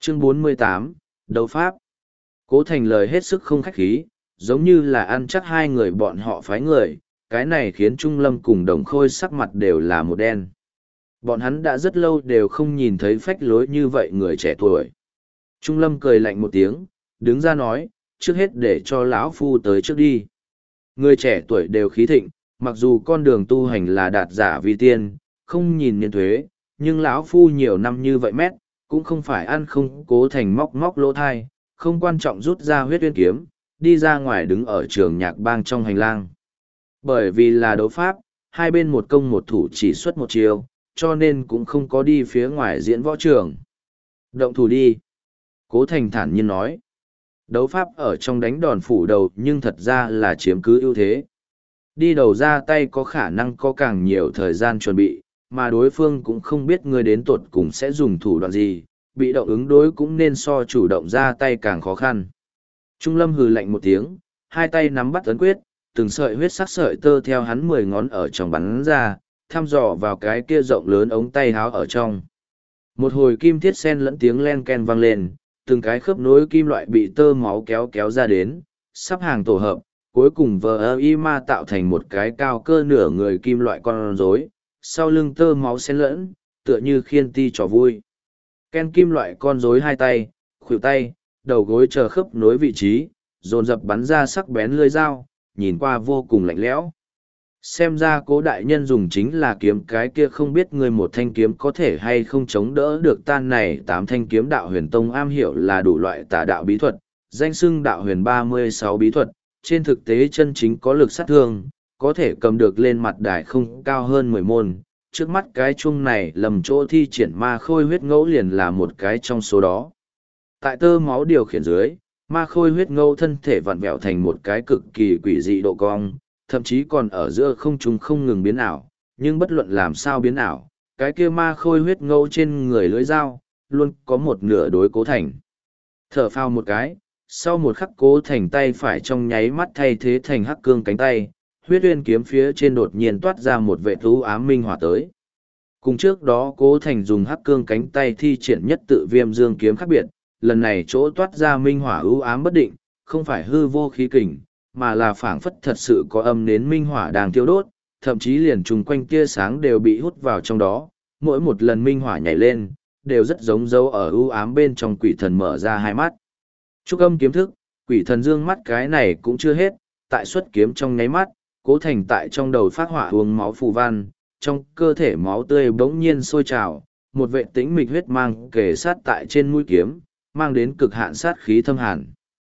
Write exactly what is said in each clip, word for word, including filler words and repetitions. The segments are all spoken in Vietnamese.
Chương bốn mươi tám, Đấu Pháp. Cố Thành lời hết sức không khách khí, giống như là ăn chắc hai người bọn họ phái người, cái này khiến Trung Lâm cùng Đồng Khôi sắc mặt đều là một đen. Bọn hắn đã rất lâu đều không nhìn thấy phách lối như vậy người trẻ tuổi. Trung Lâm cười lạnh một tiếng, đứng ra nói, trước hết để cho lão phu tới trước đi. Người trẻ tuổi đều khí thịnh, mặc dù con đường tu hành là đạt giả vi tiên, không nhìn niên thuế, nhưng lão phu nhiều năm như vậy mét, cũng không phải ăn không. Cố Thành móc móc lỗ thai, không quan trọng rút ra huyết uyên kiếm, đi ra ngoài đứng ở trường nhạc bang trong hành lang. Bởi vì là đấu pháp, hai bên một công một thủ chỉ xuất một chiều, cho nên cũng không có đi phía ngoài diễn võ trường. Động thủ đi. Cố Thành thản nhiên nói. Đấu pháp ở trong đánh đòn phủ đầu nhưng thật ra là chiếm cứ ưu thế. Đi đầu ra tay có khả năng có càng nhiều thời gian chuẩn bị, mà đối phương cũng không biết người đến tuột cùng sẽ dùng thủ đoạn gì, bị động ứng đối cũng nên so chủ động ra tay càng khó khăn. Trung Lâm hừ lạnh một tiếng, hai tay nắm bắt ấn quyết, từng sợi huyết sắc sợi tơ theo hắn mười ngón ở trong bắn ra, thăm dò vào cái kia rộng lớn ống tay háo ở trong. Một hồi kim thiết sen lẫn tiếng len ken vang lên, từng cái khớp nối kim loại bị tơ máu kéo kéo ra đến, sắp hàng tổ hợp, cuối cùng vờ y ma tạo thành một cái cao cơ nửa người kim loại con rối, sau lưng tơ máu xen lẫn, tựa như khiên ti trò vui. Ken kim loại con rối hai tay, khuỷu tay, đầu gối chờ khớp nối vị trí, dồn dập bắn ra sắc bén lưỡi dao, nhìn qua vô cùng lạnh lẽo. Xem ra Cố đại nhân dùng chính là kiếm, cái kia không biết người một thanh kiếm có thể hay không chống đỡ được tan này. Tám thanh kiếm đạo huyền tông am hiểu là đủ loại tà đạo bí thuật, danh xưng đạo huyền ba mươi sáu bí thuật, trên thực tế chân chính có lực sát thương, có thể cầm được lên mặt đài không cao hơn mười môn. Trước mắt cái chuông này lầm chỗ thi triển ma khôi huyết ngẫu liền là một cái trong số đó. Tại tơ máu điều khiển dưới, ma khôi huyết ngẫu thân thể vặn vẹo thành một cái cực kỳ quỷ dị độ cong, thậm chí còn ở giữa không trung không ngừng biến ảo, nhưng bất luận làm sao biến ảo, cái kia ma khôi huyết ngẫu trên người lưỡi dao, luôn có một nửa đối Cố Thành. Thở phào một cái, sau một khắc Cố Thành tay phải trong nháy mắt thay thế thành hắc cương cánh tay, huyết uyên kiếm phía trên đột nhiên toát ra một vệ thú ám minh hỏa tới. Cùng trước đó Cố Thành dùng hắc cương cánh tay thi triển nhất tự viêm dương kiếm khác biệt, lần này chỗ toát ra minh hỏa ưu ám bất định, không phải hư vô khí kình, mà là phảng phất thật sự có âm nến minh hỏa đang thiêu đốt, thậm chí liền chung quanh tia sáng đều bị hút vào trong đó, mỗi một lần minh hỏa nhảy lên, đều rất giống dấu ở ưu ám bên trong. Quỷ thần mở ra hai mắt. Trúc âm kiếm thức, quỷ thần dương mắt cái này cũng chưa hết, tại xuất kiếm trong nháy mắt, Cố Thành tại trong đầu phát hỏa uống máu phù văn, trong cơ thể máu tươi bỗng nhiên sôi trào, một vệ tĩnh mịch huyết mang kề sát tại trên mũi kiếm, mang đến cực hạn sát khí thâm hàn.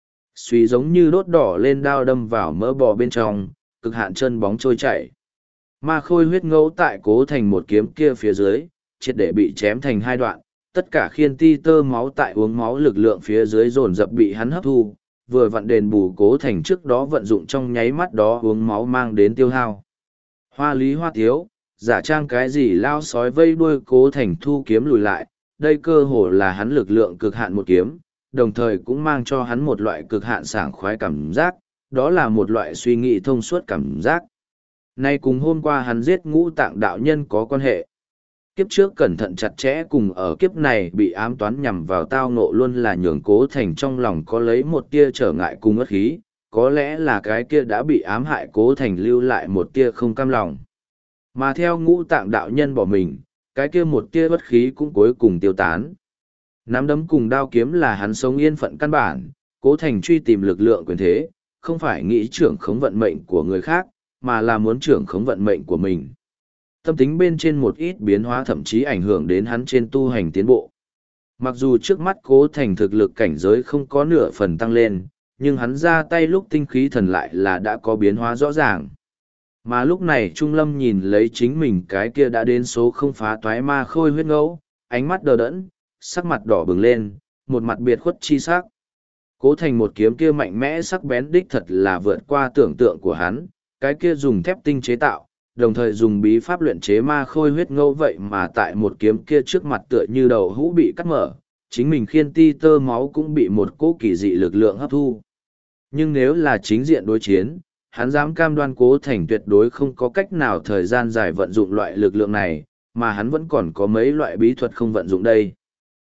Suy giống như đốt đỏ lên đao đâm vào mỡ bò bên trong, cực hạn chân bóng trôi chảy. Ma khôi huyết ngẫu tại Cố Thành một kiếm kia phía dưới, triệt để bị chém thành hai đoạn, tất cả khiên ti tơ máu tại uống máu lực lượng phía dưới dồn dập bị hắn hấp thu, vừa vặn đền bù Cố Thành trước đó vận dụng trong nháy mắt đó uống máu mang đến tiêu hao. Hoa lý hoa tiếu, giả trang cái gì lao sói vây đuôi Cố Thành thu kiếm lùi lại, đây cơ hồ là hắn lực lượng cực hạn một kiếm, đồng thời cũng mang cho hắn một loại cực hạn sảng khoái cảm giác, đó là một loại suy nghĩ thông suốt cảm giác. Nay cùng hôm qua hắn giết Ngũ Tạng đạo nhân có quan hệ. Kiếp trước cẩn thận chặt chẽ cùng ở kiếp này bị ám toán nhằm vào tao ngộ luôn là nhường Cố Thành trong lòng có lấy một tia trở ngại cùng ất khí, có lẽ là cái kia đã bị ám hại Cố Thành lưu lại một tia không cam lòng. Mà theo Ngũ Tạng đạo nhân bỏ mình, cái kia một tia bất khí cũng cuối cùng tiêu tán. Nắm đấm cùng đao kiếm là hắn sống yên phận căn bản, Cố Thành truy tìm lực lượng quyền thế, không phải nghĩ trưởng khống vận mệnh của người khác, mà là muốn trưởng khống vận mệnh của mình. Tâm tính bên trên một ít biến hóa thậm chí ảnh hưởng đến hắn trên tu hành tiến bộ. Mặc dù trước mắt Cố Thành thực lực cảnh giới không có nửa phần tăng lên, nhưng hắn ra tay lúc tinh khí thần lại là đã có biến hóa rõ ràng. Mà lúc này Trung Lâm nhìn lấy chính mình cái kia đã đến số không phá toái ma khôi huyết ngẫu, ánh mắt đờ đẫn, sắc mặt đỏ bừng lên, một mặt biệt khuất chi sắc. Cố Thành một kiếm kia mạnh mẽ sắc bén đích thật là vượt qua tưởng tượng của hắn, cái kia dùng thép tinh chế tạo, đồng thời dùng bí pháp luyện chế ma khôi huyết ngẫu vậy mà tại một kiếm kia trước mặt tựa như đầu hũ bị cắt mở, chính mình khiên ti tơ máu cũng bị một cỗ kỳ dị lực lượng hấp thu. Nhưng nếu là chính diện đối chiến, hắn dám cam đoan Cố Thành tuyệt đối không có cách nào thời gian dài vận dụng loại lực lượng này, mà hắn vẫn còn có mấy loại bí thuật không vận dụng đây.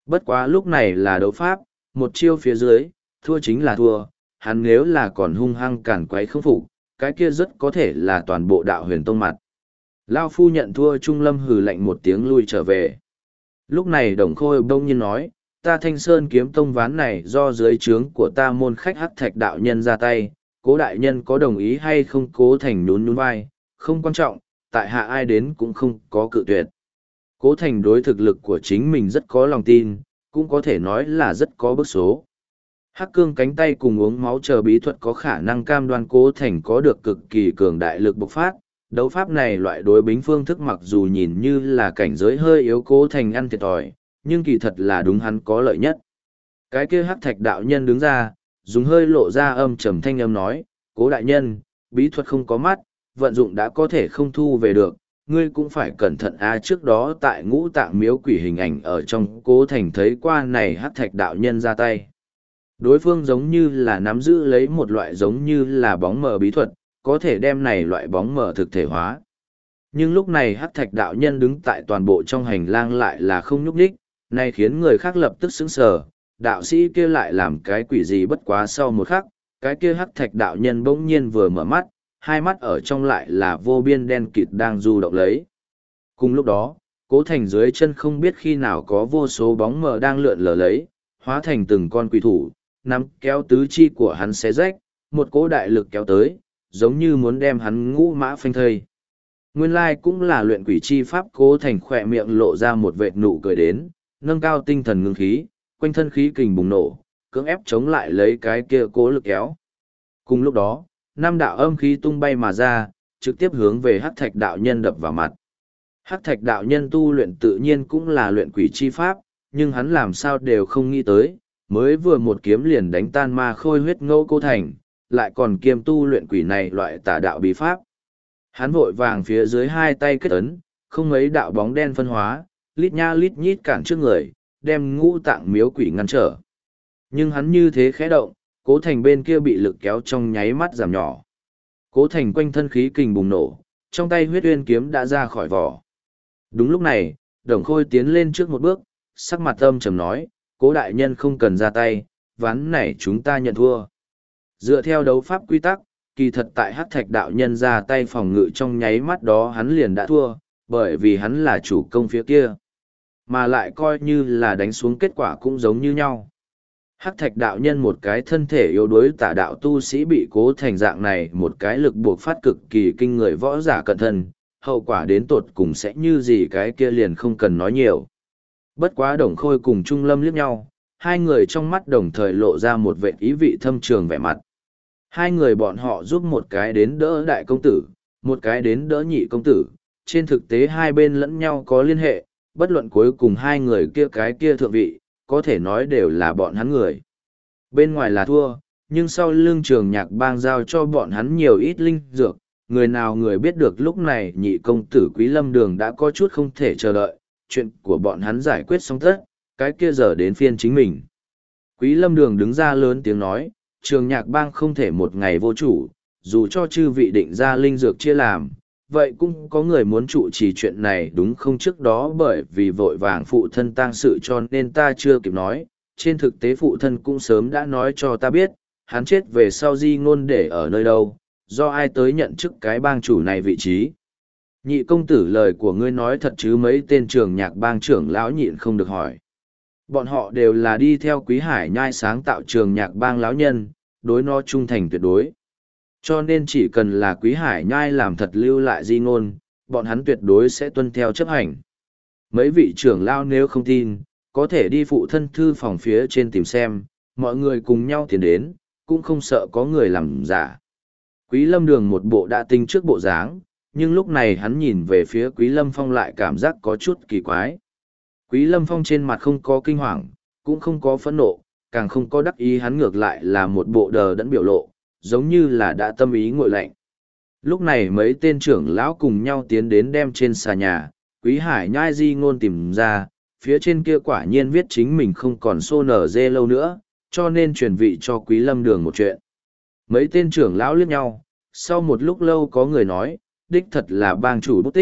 Bất quá lúc này là đấu pháp, một chiêu phía dưới, thua chính là thua, hắn nếu là còn hung hăng cản quấy không phục, cái kia rất có thể là toàn bộ đạo huyền tông mặt. Lao phu nhận thua, Trung Lâm hừ lạnh một tiếng lui trở về. Lúc này Đồng Khôi bỗng nhiên nói, ta Thanh Sơn kiếm tông ván này do dưới trướng của ta môn khách Hắc Thạch đạo nhân ra tay, Cố đại nhân có đồng ý hay không? Cố Thành nhún nhún vai, không quan trọng, tại hạ ai đến cũng không có cự tuyệt. Cố Thành đối thực lực của chính mình rất có lòng tin, cũng có thể nói là rất có bước số. Hắc cương cánh tay cùng uống máu chờ bí thuật có khả năng cam đoan Cố Thành có được cực kỳ cường đại lực bộc phát. Đấu pháp này loại đối bính phương thức mặc dù nhìn như là cảnh giới hơi yếu, Cố Thành ăn thiệt thòi, nhưng kỳ thật là đúng hắn có lợi nhất. Cái kia Hắc Thạch đạo nhân đứng ra, dùng hơi lộ ra âm trầm thanh âm nói, Cố đại nhân, bí thuật không có mắt, vận dụng đã có thể không thu về được, ngươi cũng phải cẩn thận a. À, trước đó tại Ngũ Tạng miếu quỷ hình ảnh ở trong Cố Thành thấy qua này Hắc Thạch đạo nhân ra tay. Đối phương giống như là nắm giữ lấy một loại giống như là bóng mờ bí thuật, có thể đem này loại bóng mờ thực thể hóa. Nhưng lúc này Hắc Thạch đạo nhân đứng tại toàn bộ trong hành lang lại là không nhúc nhích, này khiến người khác lập tức sững sờ, đạo sĩ kia lại làm cái quỷ gì. Bất quá sau một khắc, cái kia Hắc Thạch đạo nhân bỗng nhiên vừa mở mắt, hai mắt ở trong lại là vô biên đen kịt đang du động lấy. Cùng lúc đó, Cố Thành dưới chân không biết khi nào có vô số bóng mờ đang lượn lờ lấy, hóa thành từng con quỷ thủ, nắm kéo tứ chi của hắn xé rách, một cỗ đại lực kéo tới, giống như muốn đem hắn ngũ mã phanh thây. Nguyên lai cũng là luyện quỷ chi pháp. Cố Thành khỏe miệng lộ ra một vệt nụ cười đến, nâng cao tinh thần ngưng khí, quanh thân khí kình bùng nổ, cưỡng ép chống lại lấy cái kia cố lực kéo. Cùng lúc đó, năm đạo âm khí tung bay mà ra, trực tiếp hướng về Hắc Thạch đạo nhân đập vào mặt. Hắc Thạch đạo nhân tu luyện tự nhiên cũng là luyện quỷ chi pháp, nhưng hắn làm sao đều không nghĩ tới, mới vừa một kiếm liền đánh tan ma khôi huyết ngẫu Cố Thành, lại còn kiêm tu luyện quỷ này loại tà đạo bí pháp. Hắn vội vàng phía dưới hai tay kết ấn, không mấy đạo bóng đen phân hóa, lít nha lít nhít cản trước người, đem Ngũ Tạng miếu quỷ ngăn trở. Nhưng hắn như thế khẽ động, Cố Thành bên kia bị lực kéo trong nháy mắt giảm nhỏ. Cố Thành quanh thân khí kình bùng nổ, trong tay huyết uyên kiếm đã ra khỏi vỏ. Đúng lúc này, Đồng Khôi tiến lên trước một bước, sắc mặt âm trầm nói, Cố đại nhân không cần ra tay, ván này chúng ta nhận thua. Dựa theo đấu pháp quy tắc, kỳ thật tại Hắc Thạch đạo nhân ra tay phòng ngự trong nháy mắt đó hắn liền đã thua, bởi vì hắn là chủ công phía kia. Mà lại coi như là đánh xuống kết quả cũng giống như nhau. Hắc Thạch đạo nhân một cái thân thể yếu đuối tà đạo tu sĩ bị Cố Thành dạng này một cái lực buộc phát cực kỳ kinh người võ giả cận thân, hậu quả đến tột cùng sẽ như gì cái kia liền không cần nói nhiều. Bất quá Đồng Khôi cùng Trung Lâm liếc nhau, hai người trong mắt đồng thời lộ ra một vẻ ý vị thâm trường vẻ mặt. Hai người bọn họ giúp một cái đến đỡ đại công tử, một cái đến đỡ nhị công tử, trên thực tế hai bên lẫn nhau có liên hệ, bất luận cuối cùng hai người kia cái kia thượng vị, có thể nói đều là bọn hắn người. Bên ngoài là thua, nhưng sau lưng Trường Nhạc Bang giao cho bọn hắn nhiều ít linh dược, người nào người biết được lúc này nhị công tử Quý Lâm Đường đã có chút không thể chờ đợi, chuyện của bọn hắn giải quyết xong tất, cái kia giờ đến phiên chính mình. Quý Lâm Đường đứng ra lớn tiếng nói, Trường Nhạc Bang không thể một ngày vô chủ, dù cho chư vị định ra linh dược chia làm, vậy cũng có người muốn trụ trì chuyện này đúng không? Trước đó bởi vì vội vàng phụ thân tang sự cho nên ta chưa kịp nói, trên thực tế phụ thân cũng sớm đã nói cho ta biết, hắn chết về sau di ngôn để ở nơi đâu, do ai tới nhận chức cái bang chủ này vị trí. Nhị công tử, lời của ngươi nói thật chứ? Mấy tên Trường Nhạc Bang trưởng lão nhịn không được hỏi. Bọn họ đều là đi theo Quý Hải Nhai sáng tạo Trường Nhạc Bang lão nhân, đối nó trung thành tuyệt đối. Cho nên chỉ cần là Quý Hải Nhai làm thật lưu lại di ngôn, bọn hắn tuyệt đối sẽ tuân theo chấp hành. Mấy vị trưởng lão nếu không tin, có thể đi phụ thân thư phòng phía trên tìm xem, mọi người cùng nhau tiến đến, cũng không sợ có người làm giả. Quý Lâm Đường một bộ đã tinh trước bộ dáng, nhưng lúc này hắn nhìn về phía Quý Lâm Phong lại cảm giác có chút kỳ quái. Quý Lâm Phong trên mặt không có kinh hoàng, cũng không có phẫn nộ, càng không có đắc ý, hắn ngược lại là một bộ đờ đẫn biểu lộ, giống như là đã tâm ý nguội lạnh. Lúc này mấy tên trưởng lão cùng nhau tiến đến đem trên xà nhà, Quý Hải Nhai di ngôn tìm ra, phía trên kia quả nhiên viết chính mình không còn xô nở dê lâu nữa, cho nên truyền vị cho Quý Lâm Đường một chuyện. Mấy tên trưởng lão liếc nhau, sau một lúc lâu có người nói, đích thật là bang chủ bút tích,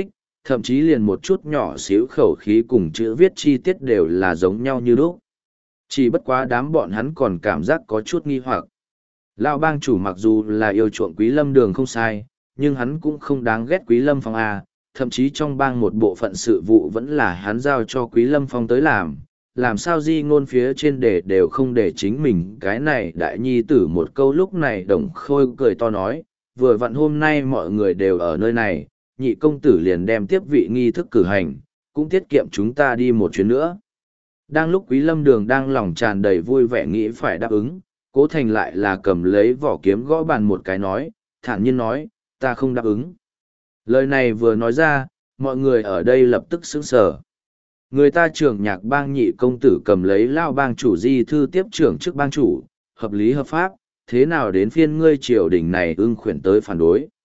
Thậm chí liền một chút nhỏ xíu khẩu khí cùng chữ viết chi tiết đều là giống nhau như lúc. Chỉ bất quá đám bọn hắn còn cảm giác có chút nghi hoặc. Lão bang chủ mặc dù là yêu chuộng Quý Lâm Đường không sai, nhưng hắn cũng không đáng ghét Quý Lâm Phong A, thậm chí trong bang một bộ phận sự vụ vẫn là hắn giao cho Quý Lâm Phong tới làm. Làm sao di ngôn phía trên để đều không để chính mình cái này đại nhi tử một câu. Lúc này Đồng Khôi cười to nói, vừa vặn hôm nay mọi người đều ở nơi này, nhị công tử liền đem tiếp vị nghi thức cử hành, cũng tiết kiệm chúng ta đi một chuyến nữa. Đang lúc Quý Lâm Đường đang lòng tràn đầy vui vẻ nghĩ phải đáp ứng, Cố Thành lại là cầm lấy vỏ kiếm gõ bàn một cái nói, thản nhiên nói, ta không đáp ứng. Lời này vừa nói ra, mọi người ở đây lập tức sững sờ. Người ta trưởng nhạc bang nhị công tử cầm lấy lao bang chủ di thư tiếp trưởng trước bang chủ, hợp lý hợp pháp, thế nào đến phiên ngươi triều đình này ưng khuyển tới phản đối.